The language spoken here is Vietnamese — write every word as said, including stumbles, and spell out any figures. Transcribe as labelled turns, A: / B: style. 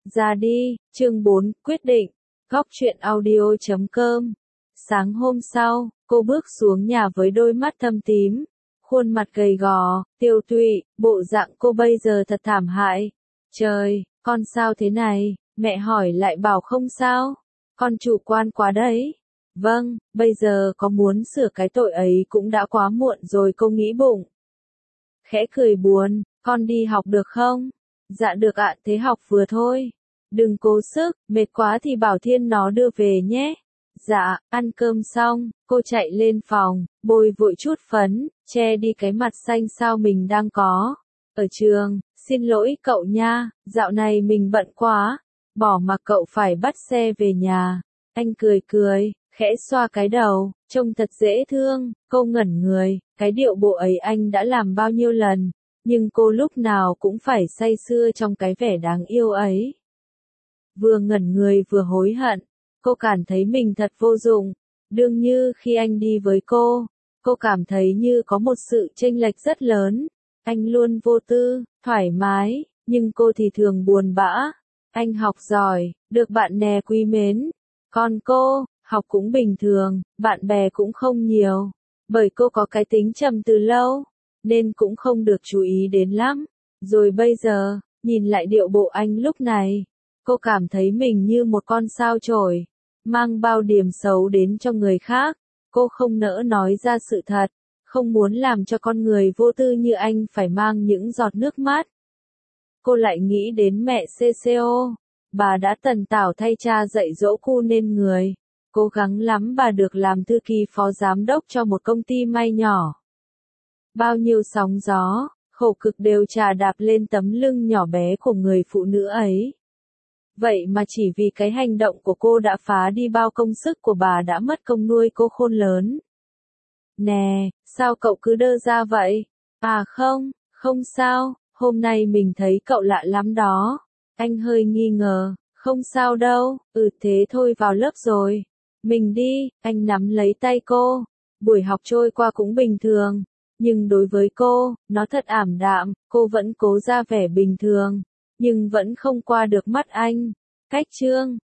A: Ra đi, chương bốn, quyết định. Góc truyện audio chấm com. Sáng hôm sau, cô bước xuống nhà với đôi mắt thâm tím, khuôn mặt gầy gò, tiêu tụy, bộ dạng cô bây giờ thật thảm hại. Trời, con sao thế này? Mẹ hỏi lại bảo không sao. Con chủ quan quá đấy. Vâng, bây giờ có muốn sửa cái tội ấy cũng đã quá muộn rồi, cô nghĩ bụng. Khẽ cười buồn, con đi học được không? Dạ được ạ, thế học vừa thôi. Đừng cố sức, mệt quá thì bảo Thiên nó đưa về nhé. Dạ, ăn cơm xong, cô chạy lên phòng, bôi vội chút phấn, che đi cái mặt xanh xao mình đang có. Ở trường, xin lỗi cậu nha, dạo này mình bận quá, bỏ mặc cậu phải bắt xe về nhà. Anh cười cười, khẽ xoa cái đầu, trông thật dễ thương, cô ngẩn người, cái điệu bộ ấy anh đã làm bao nhiêu lần, nhưng cô lúc nào cũng phải say sưa trong cái vẻ đáng yêu ấy. Vừa ngẩn người vừa hối hận, cô cảm thấy mình thật vô dụng, đương như khi anh đi với cô, cô cảm thấy như có một sự chênh lệch rất lớn, anh luôn vô tư, thoải mái, nhưng cô thì thường buồn bã. Anh học giỏi, được bạn bè quý mến, còn cô, học cũng bình thường, bạn bè cũng không nhiều, bởi cô có cái tính trầm từ lâu, nên cũng không được chú ý đến lắm. Rồi bây giờ, nhìn lại điệu bộ anh lúc này, cô cảm thấy mình như một con sao chổi, mang bao điểm xấu đến cho người khác. Cô không nỡ nói ra sự thật, không muốn làm cho con người vô tư như anh phải mang những giọt nước mắt. Cô lại nghĩ đến mẹ xê xê ô, bà đã tần tảo thay cha dạy dỗ cô nên người. Cố gắng lắm bà được làm thư ký phó giám đốc cho một công ty may nhỏ. Bao nhiêu sóng gió, khổ cực đều trà đạp lên tấm lưng nhỏ bé của người phụ nữ ấy. Vậy mà chỉ vì cái hành động của cô đã phá đi bao công sức của bà đã mất công nuôi cô khôn lớn. Nè, sao cậu cứ đơ ra vậy? À không, không sao, hôm nay mình thấy cậu lạ lắm đó. Anh hơi nghi ngờ, không sao đâu, ừ thế thôi vào lớp rồi. Mình đi, anh nắm lấy tay cô. Buổi học trôi qua cũng bình thường, nhưng đối với cô, nó thật ảm đạm, cô vẫn cố ra vẻ bình thường, nhưng vẫn không qua được mắt anh. Cách chương